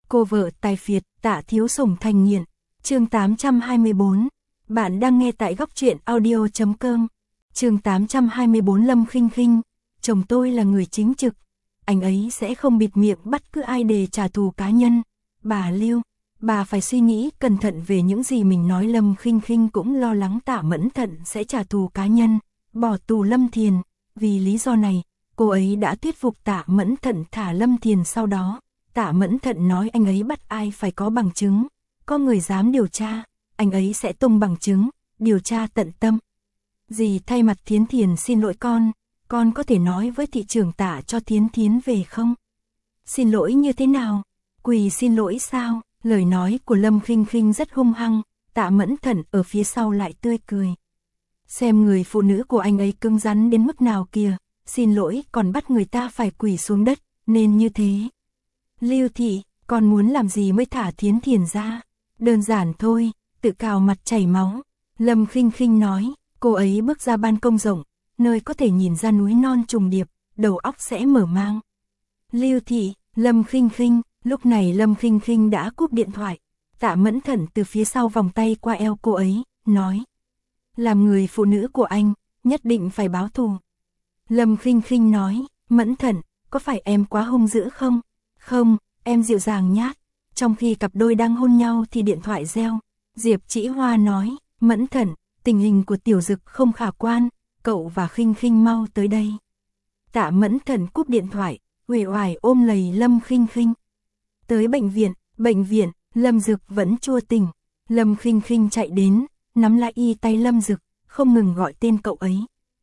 Cô vợ tài phiệt, Tạ Thiếu Sủng thành nghiện. Chương 824. Bạn đang nghe tại góc truyện audio.com. Chương 824. Lâm Khinh Khinh. Chồng tôi là người chính trực. Anh ấy sẽ không bịt miệng bắt cứ ai để trả thù cá nhân. Bà Lưu, bà phải suy nghĩ cẩn thận về những gì mình nói. Lâm Khinh Khinh cũng lo lắng Tạ Mẫn Thận sẽ trả thù cá nhân, bỏ tù Lâm Thiền. Vì lý do này, cô ấy đã thuyết phục Tạ Mẫn Thận thả Lâm Thiền. Sau đó Tạ Mẫn Thận nói anh ấy bắt ai phải có bằng chứng, có người dám điều tra, anh ấy sẽ tung bằng chứng, điều tra tận tâm. Dì thay mặt Thiến Thiền xin lỗi con có thể nói với thị trưởng Tạ cho Thiến Thiến về không? Xin lỗi như thế nào? Quỳ xin lỗi sao? Lời nói của Lâm Khinh Khinh rất hung hăng, Tạ Mẫn Thận ở phía sau lại tươi cười. Xem người phụ nữ của anh ấy cứng rắn đến mức nào kìa, xin lỗi còn bắt người ta phải quỳ xuống đất, nên như thế. Lưu thị, con muốn làm gì mới thả Thiến Thiền ra? Đơn giản thôi, tự cào mặt chảy máu. Lâm Khinh Khinh nói, cô ấy bước ra ban công rộng, nơi có thể nhìn ra núi non trùng điệp, đầu óc sẽ mở mang. Lưu thị, Lâm Khinh Khinh, lúc này Lâm Khinh Khinh đã cúp điện thoại. Tạ Mẫn Thận từ phía sau vòng tay qua eo cô ấy, nói. Làm người phụ nữ của anh, nhất định phải báo thù. Lâm Khinh Khinh nói, Mẫn Thận, có phải em quá hung dữ không? Không, em dịu dàng nhát. Trong khi cặp đôi đang hôn nhau thì điện thoại reo. Diệp Chỉ Hoa nói, Mẫn Thận, tình hình của Tiểu Dực không khả quan, cậu và Khinh Khinh mau tới đây. Tạ Mẫn Thận cúp điện thoại, uể oải ôm lấy Lâm Khinh Khinh. Tới bệnh viện, Lâm Dực vẫn chưa tỉnh. Lâm Khinh Khinh chạy đến, nắm lại y tay Lâm Dực, không ngừng gọi tên cậu ấy.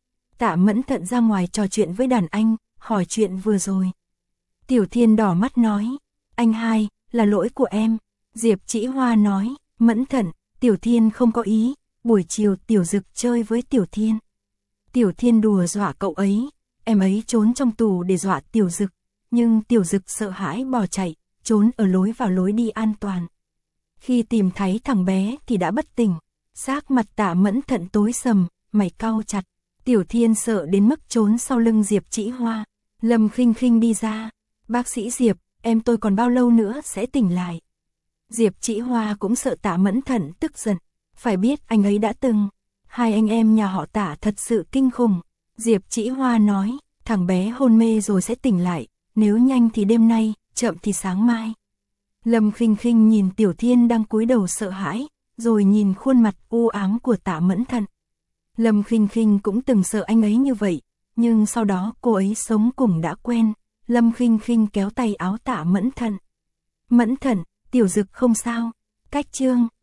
Tạ Mẫn Thận ra ngoài trò chuyện với đàn anh, hỏi chuyện vừa rồi. Tiểu Thiên đỏ mắt nói, anh hai, là lỗi của em. Diệp Chỉ Hoa nói, Mẫn Thận, Tiểu Thiên không có ý, buổi chiều Tiểu Dực chơi với Tiểu Thiên. Tiểu Thiên đùa dọa cậu ấy, em ấy trốn trong tù để dọa Tiểu Dực, nhưng Tiểu Dực sợ hãi bỏ chạy, trốn ở lối vào lối đi an toàn. Khi tìm thấy thằng bé thì đã bất tỉnh, sắc mặt Tạ Mẫn Thận tối sầm, mày cau chặt. Tiểu Thiên sợ đến mức trốn sau lưng Diệp Chỉ Hoa. Lâm Khinh Khinh đi ra, bác sĩ Diệp, em tôi còn bao lâu nữa sẽ tỉnh lại? Diệp Chỉ Hoa cũng sợ Tạ Mẫn Thận tức giận, phải biết anh ấy đã từng. Hai anh em nhà họ Tạ thật sự kinh khủng. Diệp Chỉ Hoa nói, thằng bé hôn mê rồi sẽ tỉnh lại, nếu nhanh thì đêm nay, chậm thì sáng mai. Lâm Khinh Khinh nhìn Tiểu Thiên đang cúi đầu sợ hãi, rồi nhìn khuôn mặt u ám của Tạ Mẫn Thận. Lâm Khinh Khinh cũng từng sợ anh ấy như vậy, nhưng sau đó cô ấy sống cùng đã quen. Lâm Khinh Khinh kéo tay áo Tạ Mẫn Thận. Mẫn Thận, Tiểu Dực không sao. Cách chương